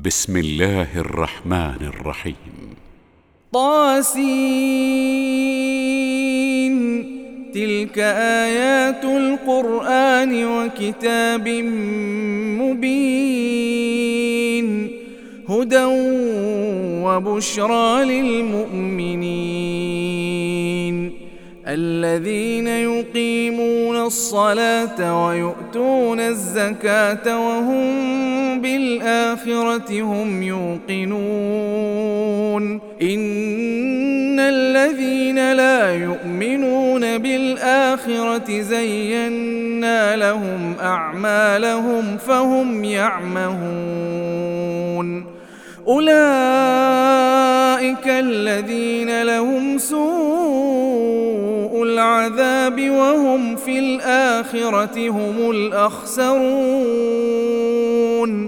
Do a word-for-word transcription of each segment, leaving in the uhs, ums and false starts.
بسم الله الرحمن الرحيم. طاسين. تلك آيات القرآن وكتاب مبين، هدى وبشرى للمؤمنين الذين يقيمون الصلاة ويؤتون الزكاة وهم بالآخرة هم يوقنون. إن الذين لا يؤمنون بالآخرة زينا لهم أعمالهم فهم يعمهون. أولئك الذين لهم سوء العذاب وهم في الآخرة هم الأخسرون.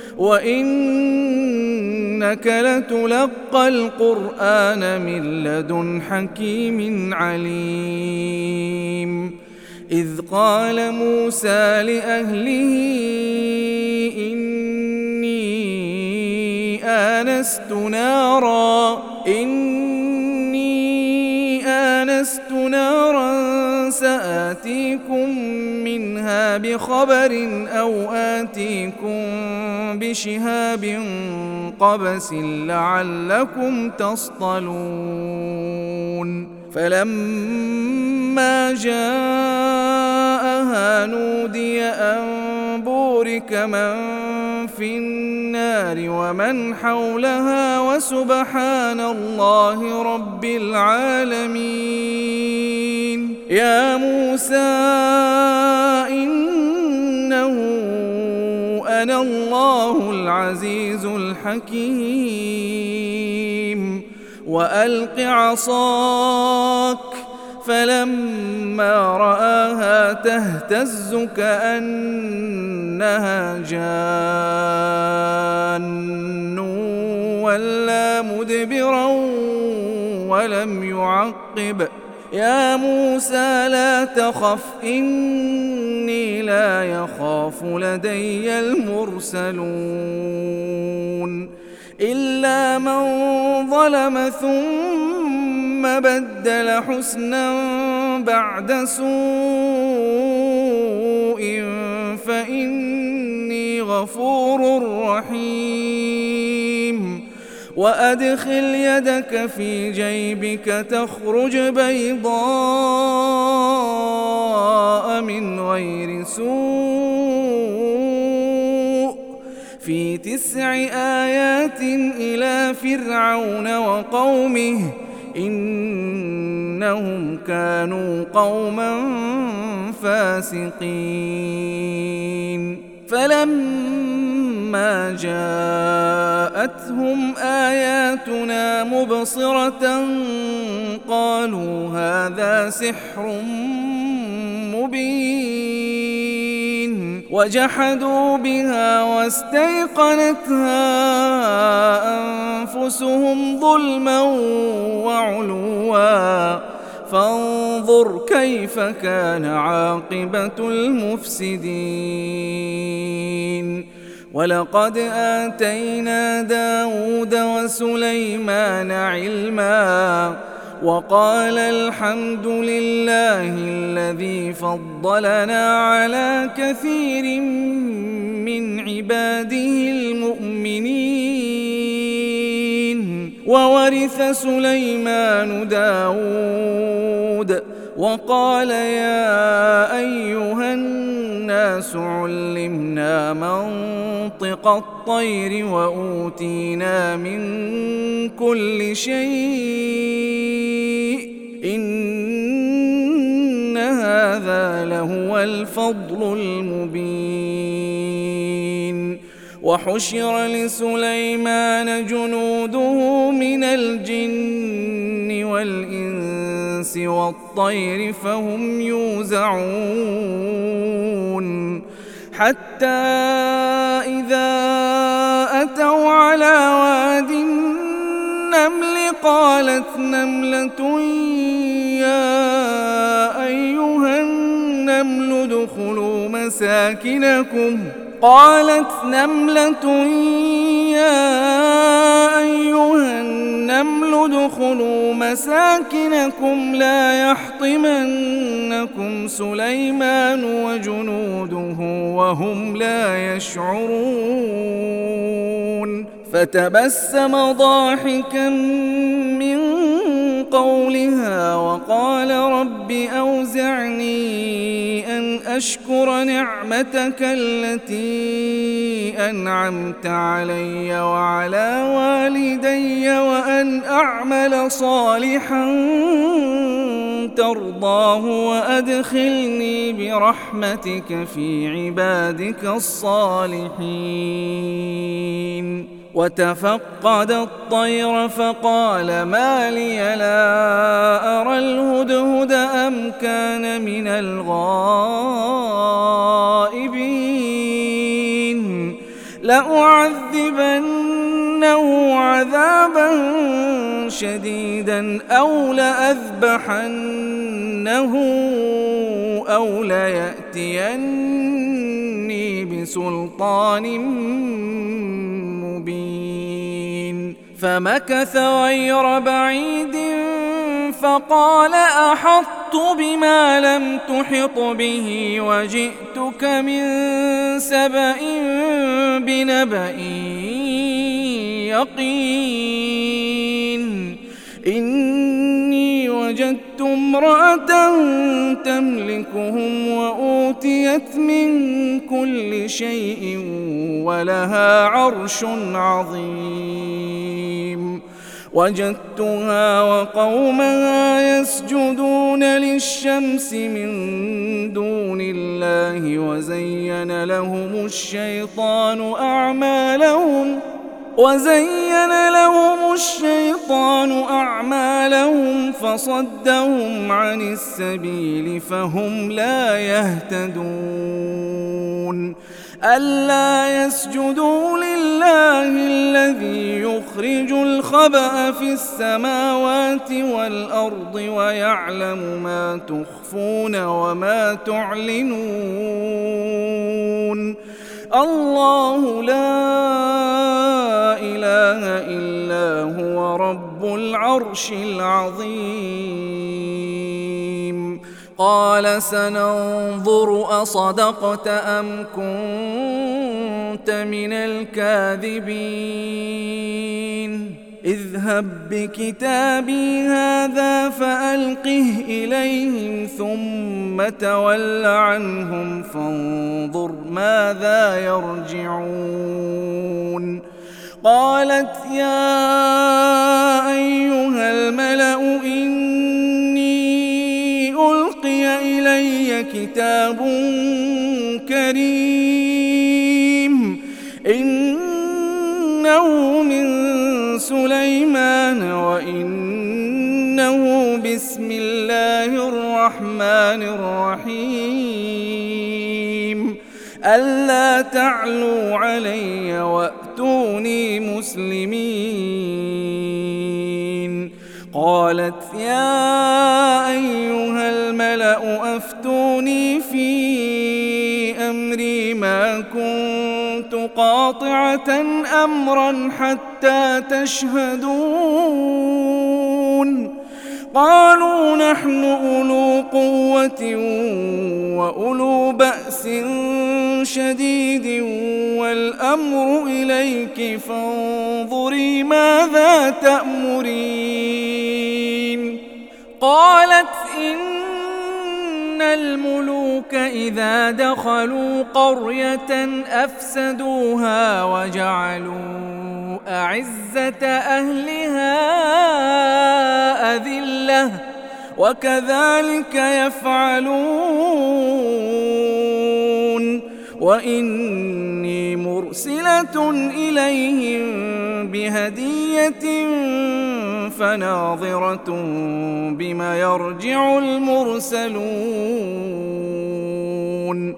وإنك لتلقى القرآن من لدن حكيم عليم. إذ قال موسى لأهله إني آنست نارا إني آنست نارا سآتيكم منها بخبر أو آتيكم بشهاب قبس لعلكم تصطلون. فلما جاءها نودي أن بورك من في النار ومن حولها وسبحان الله رب العالمين. يا موسى إنه أنا الله العزيز الحكيم. وألق عصاك فلما رآها تهتز كأنها جان ولا مدبرا ولم يعقب. يا موسى لا تخف إني لا يخاف لدي المرسلون. إلا من ظلم ثم بدل حسنا بعد سوء فإني غفور رحيم. وأدخل يدك في جيبك تخرج بيضاء من غير سوء في تسع آيات إلى فرعون وقومه إنهم كانوا قوما فاسقين. فلما جاءتهم آياتنا مبصرة قالوا هذا سحر مبين، وجحدوا بها واستيقنتها أنفسهم ظلما وعلوا فانظر كيف كان عاقبة المفسدين. ولقد آتينا داود وسليمان علما وقال الحمد لله الذي فضلنا على كثير من عباده المؤمنين. وورث سليمان داود وقال يا أيها الناس علمنا منطق الطير وأوتينا من كل شيء إن هذا لهو الفضل المبين. وحشر لسليمان جنوده من الجن والإنس والطير فهم يوزعون حتى إذا أتوا على واد النمل قالت نملة يا أيها النمل ادخلوا مساكنكم قالت نملة يا ادخلوا مساكنكم لا يحطمنكم سليمان وجنوده وهم لا يشعرون فتبسم ضاحكا من قولها وقال رب أوزعني أن أشكر نعمتك التي أنعمت علي وعلى والدي وأن أعمل صالحا ترضاه وأدخلني برحمتك في عبادك الصالحين. وتفقد الطير فقال ما لي لا أرى الهدهد أم كان من الغائبين لأعذبنه عذابا شديدا أو لأذبحنه أو ليأتيني بسلطان مبين. فمكث غير بعيد فقال أحطت بما لم تحط به وجئتك من سبأ بنبأ يقين إني وجدت امرأة تملكهم وأوتيت من كل شيء ولها عرش عظيم. وجدتها وقومها يسجدون للشمس من دون الله وزين لهم الشيطان أعمالهم وزين لهم الشيطان أعمالهم فصدهم عن السبيل فهم لا يهتدون. ألا يسجدوا لله الذي يخرج الخبأ في السماوات والأرض ويعلم ما تخفون وما تعلنون. الله لا إله إلا هو رب العرش العظيم. قال سننظر أصدقت أم كنت من الكاذبين اذهب بكتابي هذا فألقه إليهم ثم تول عنهم فانظر ماذا يرجعون. قالت يا أيها الملأ إني ألقي إلي كتاب كريم إنه من سليمان وإنه بسم الله الرحمن الرحيم ألا تعلوا علي وأتوني مسلمين. قالت يا أيها الملأ أفتوني في أمري ما كنت قاطعة أمرا حتى تشهدون. قالوا نحن أولو قوة وأولو بأس شديد والأمر إليك فانظري ماذا تأمرين. قالت إن الملوك إذا دخلوا قرية أفسدوها وجعلوا أعزة أهلها أذلة وكذلك يفعلون. وإني مرسلة إليهم بهدية فناظرة بما يرجع المرسلون.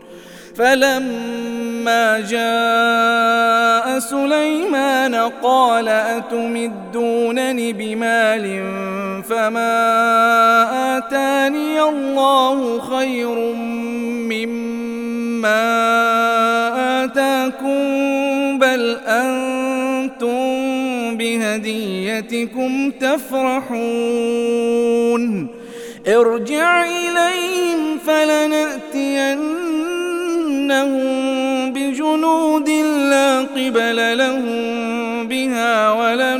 فلما جاء سليمان قال أتمدونني بمال فما آتاني الله خير مما آتاكم بل أنتم بهديتكم تفرحون ارجع إليهم فلنأتينهم بجنود لا قبل لهم بها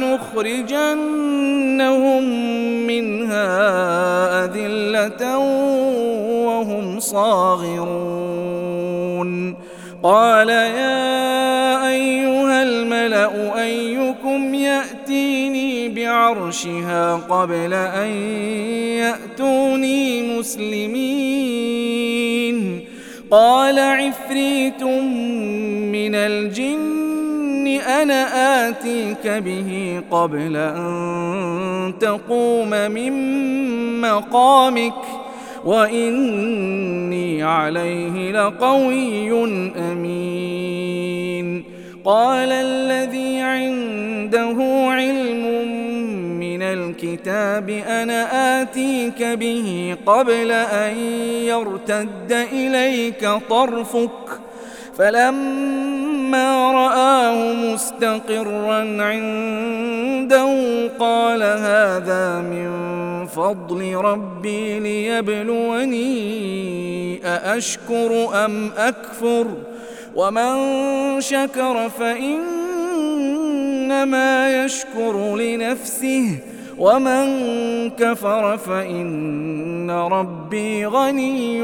ولنخرجنهم منها أذلة وهم صاغرون قال يا أيها الملأ أيكم يأتيني بعرشها قبل أن يأتوني مسلمين قال عفريت من الجن أنا آتيك به قبل أن تقوم من مقامك وإني عليه لقوي أمين قال الذي عنده علم من الكتاب أنا آتيك به قبل أن يرتد إليك طرفك فلما رآه مستقرا عنده قال هذا من فضل ربي ليبلوني أأشكر أم أكفر ومن شكر فإنما يشكر لنفسه ومن كفر فإن ربي غني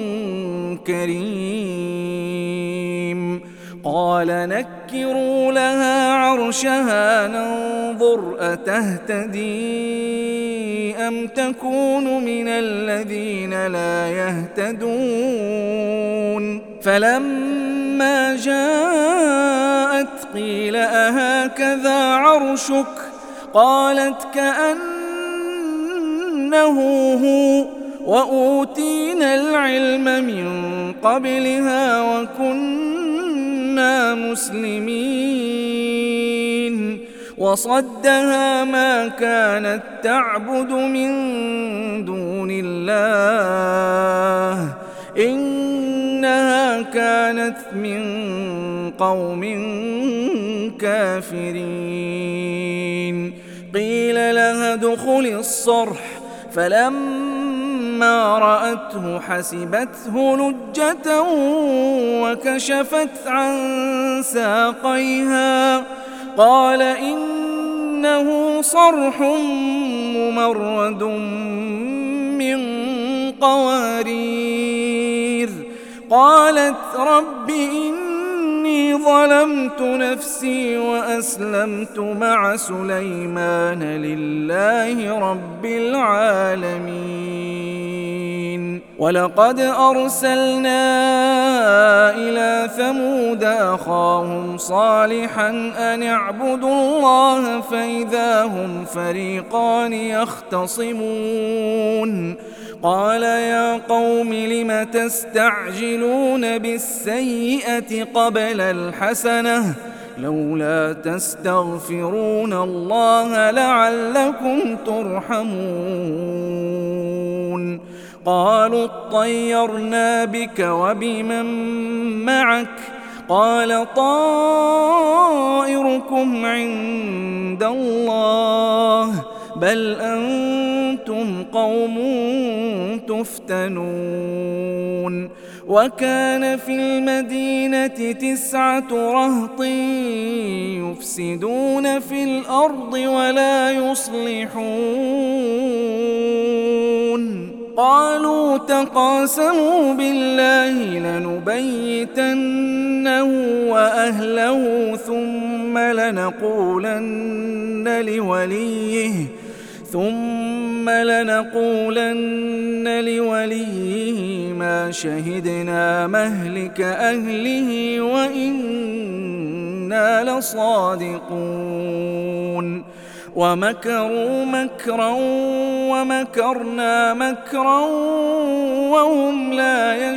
كريم قال نكروا لها عرشها ننظر أتهتدي أم تكون من الذين لا يهتدون فلما جاءت قيل أهكذا عرشك قالت كأنه هو وأوتينا العلم من قبلها وكنا مسلمين وصدها ما كانت تعبد من دون الله إنها كانت من قوم كافرين قيل لها ادخل الصرح فلما رأته حسبته لجة وكشفت عن ساقيها قال إنه صرح ممرد من قوارير قالت رب إني ظلمت نفسي وأسلمت مع سليمان لله رب العالمين ولقد أرسلنا إلى ثمود أخاهم صالحا أن اعبدوا الله فإذا هم فريقان يختصمون قال يا قوم لم تستعجلون بالسيئة قبل الحسنة لولا تستغفرون الله لعلكم ترحمون قالوا اطيرنا بك وبمن معك قال طائركم عند الله بل أنتم قوم تفتنون وكان في المدينة تسعة رهط يفسدون في الأرض ولا يصلحون قالوا تقاسموا بالله لنبيتنه وأهله ثم لنقولن لوليه ثم لنقولن لوليه ما شهدنا مهلك أهله وإنا لصادقون ومكروا مكرا ومكرنا مكرا وهم لا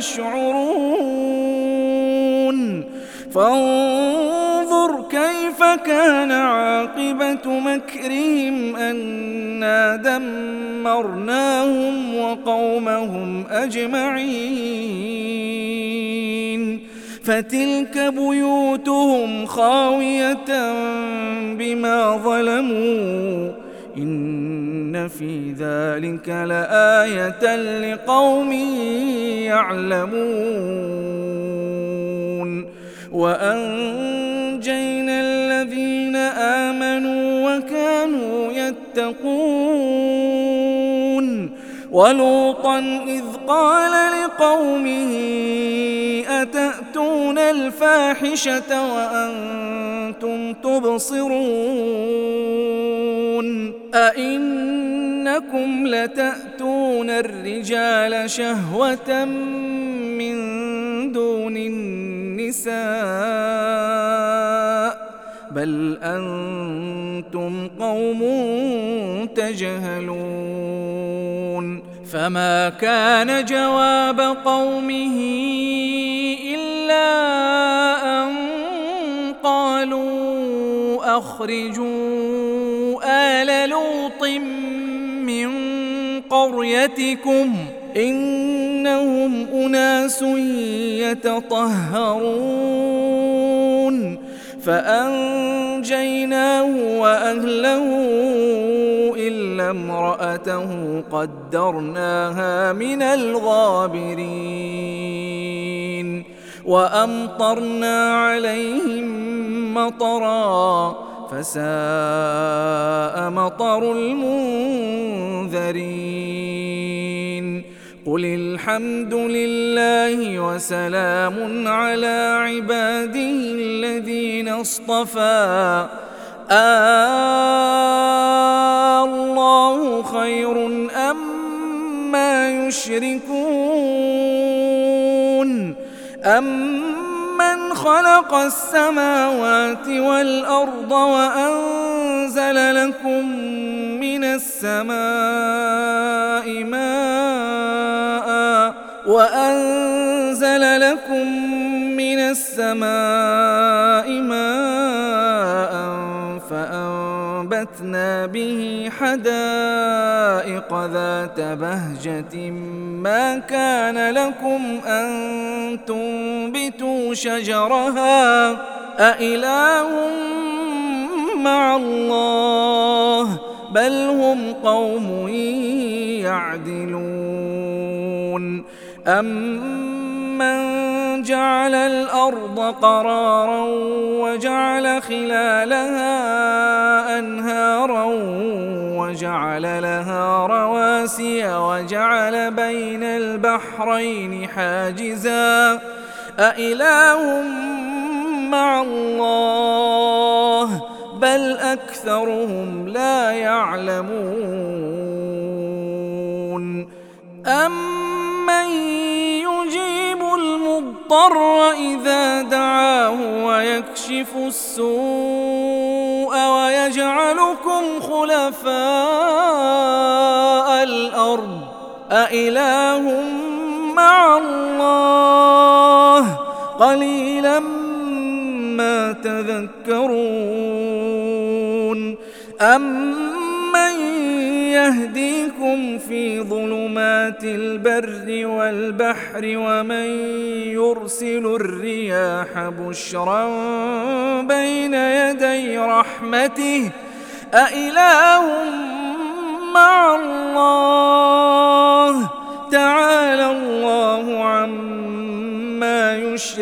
يشعرون فانظر كيف كان عاقبة مكرهم أنا دمرناهم وقومهم أجمعين فتلك بيوتهم خاوية بما ظلموا إن في ذلك لآية لقوم يعلمون وأنجينا الذين آمنوا وكانوا يتقون ولوطا إذ قال لقومه أتأتون الفاحشة وأنتم تبصرون أئنكم لتأتون الرجال شهوة من دون النساء بل أنتم قوم تجهلون فما كان جواب قومه إلا أن قالوا أخرجوا آل لوط من قريتكم إنهم أناس يتطهرون فأنجيناه وأهله إلا امرأته قدرناها من الغابرين وأمطرنا عليهم مطرا فساء مطر المنذرين قل الحمد لله وسلام على عباده الذين اصطفى الله خير أما يشركون أمن خلق السماوات والأرض وأنزل لكم من السماء ماء وأنزل لكم من السماء ماء فأنبتنا به حدائق ذات بهجة ما كان لكم أن تنبتوا شجرها أإله مع الله بل هم قوم يعدلون أمن جعل الأرض قرارا وجعل خلالها أنهارا وجعل لها رواسي وجعل بين البحرين حاجزا أإله مع الله بل أكثرهم لا يعلمون أمن يجيب المضطر إذا دعاه ويكشف السوء ويجعلكم خلفاء الأرض أإله مع الله قليلا ما تذكرون أمن يهديكم في ظلمات البر والبحر ومن يرسل الرياح بشرا بين يدي رحمته أإله مع الله تعالى الله عما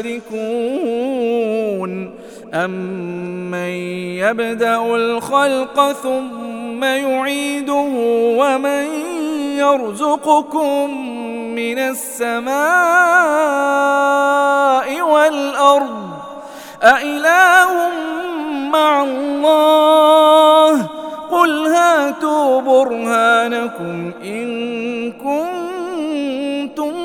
يشركون أمن يبدأ الخلق ثم يعيده ومن يرزقكم من السماء والأرض أإله مع الله قل هاتوا برهانكم إن كنتم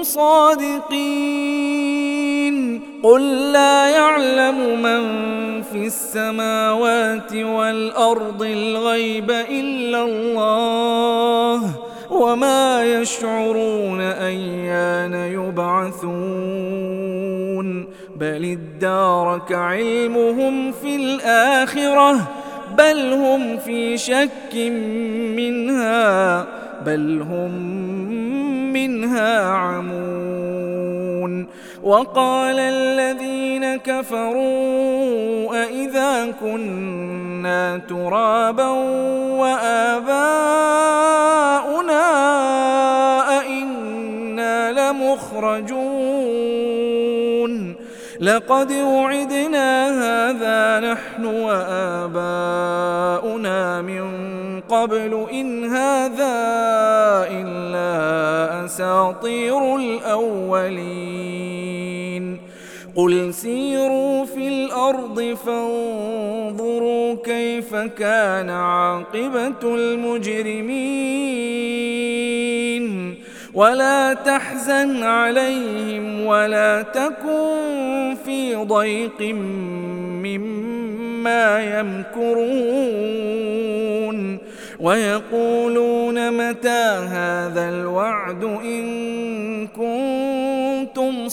صادقين قل لا يعلم من في السماوات والأرض الغيب إلا الله وما يشعرون أيان يبعثون بل ادارك علمهم في الآخرة بل هم في شك منها بل هم منها عمون وقال الذين كفروا أئذا كنا ترابا وآباؤنا أئنا لمخرجون لقد وعدنا هذا نحن وآباؤنا من قبل إن هذا إلا أساطير الأولين قل سيروا في الأرض فانظروا كيف كان عاقبة المجرمين ولا تحزن عليهم ولا تكن في ضيق مما يمكرون ويقولون متى هذا الوعد إن كنتم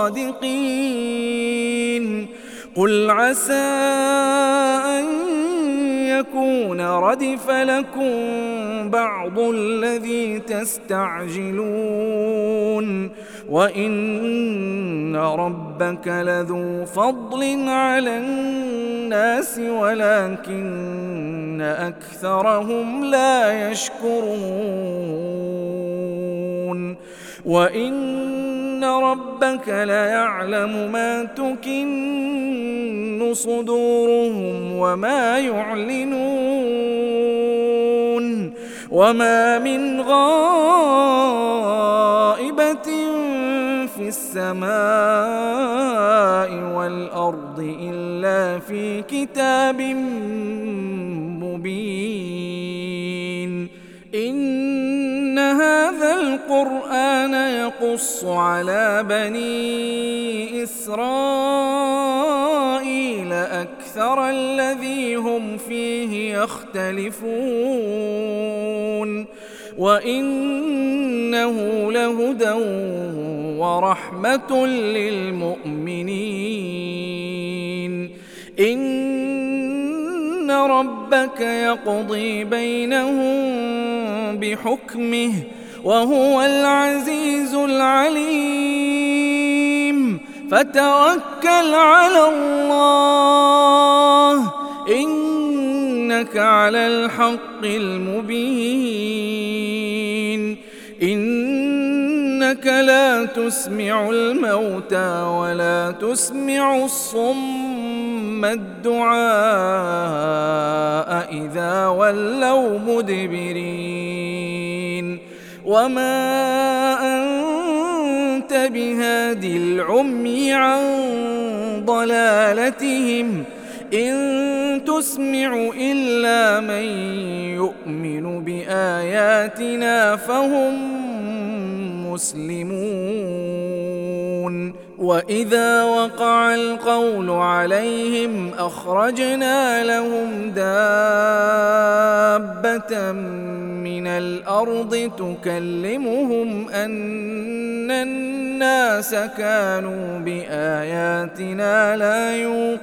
صادقين قل عسى أن يكون ردف لكم بعض الذي تستعجلون وإن ربك لذو فضل على الناس ولكن أكثرهم لا يشكرون وإن ربك ليعلم ما تكن صدورهم وما يعلنون وما من غائبة في السماء والأرض إلا في كتاب مبين إن هذا القرآن يقص على بني إسرائيل أكثر الذي هم فيه يختلفون وإنه لهدى ورحمة للمؤمنين إن ربك يقضي بينهم بحكمه وهو العزيز العليم فتوكل على الله إنك على الحق المبين إنك لا تسمع الموتى ولا تسمع الصم الدعاء إذا ولوا مدبرين وما أنت بهادي العمي عن ضلالتهم إن تسمع إلا من يؤمن بآياتنا فهم مسلمون وإذا وقع القول عليهم أخرجنا لهم دابة من الأرض تكلمهم أن الناس كانوا بآياتنا لا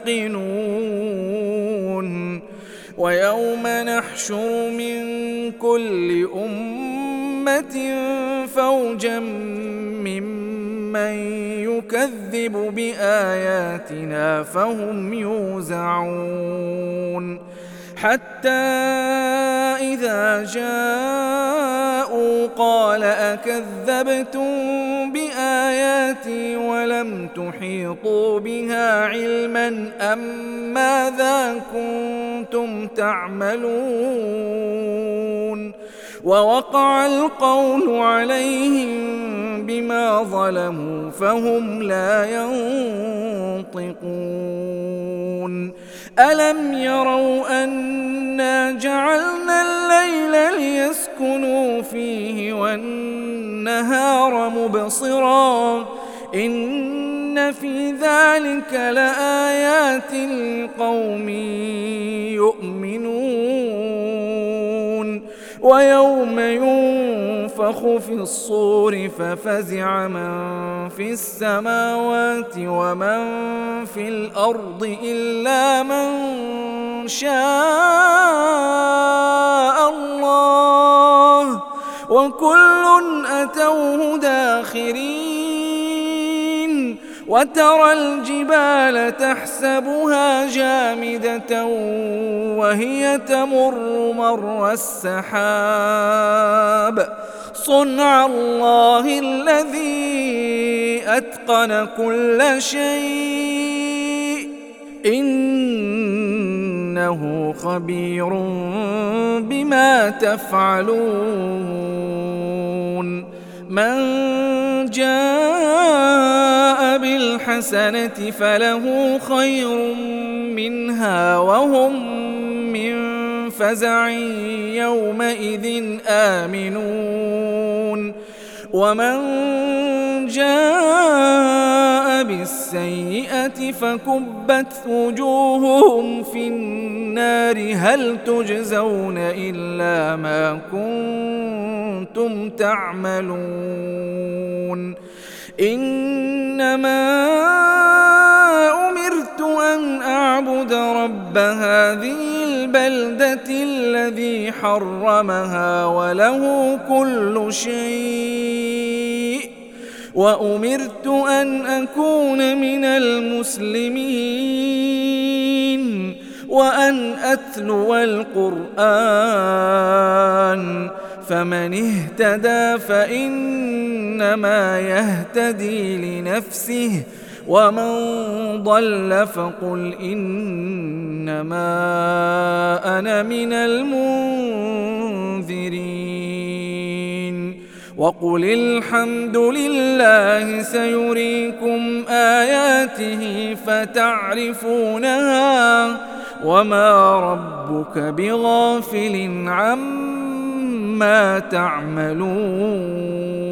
يوقنون ويوم نحشر من كل أمة فوجا ممن يكذب بآياتنا فهم يوزعون حتى إذا جاءوا قال أكذبتم بآياتي ولم تحيطوا بها علما أم ماذا كنتم تعملون ووقع القول عليهم بما ظلموا فهم لا ينطقون ألم يروا أنا جعلنا الليل ليسكنوا فيه والنهار مبصرا إن في ذلك لآيات لقوم يؤمنون ويوم ينفخ في الصور ففزع من في السماوات ومن في الأرض إلا من شاء الله وكل أتوه داخرين وترى الجبال تحسبها جامدة وهي تمر مر السحاب صنع الله الذي أتقن كل شيء إنه خبير بما تفعلون من جاء بالحسنة فله خير منها وهم من فزع يومئذ آمنون ومن جاء بالسيئة فكبت وجوههم في النار هل تجزون إلا ما كنتم تعملون إنما أمرت أن أعبد رب هذه البلدة الذي حرمها وله كل شيء وأمرت أن أكون من المسلمين وأن أتلو القرآن فمن اهتدى فإنما يهتدي لنفسه ومن ضل فقل إنما أنا من المنذرين وقل الحمد لله سيريكم آياته فتعرفونها وما ربك بغافل عما تعملون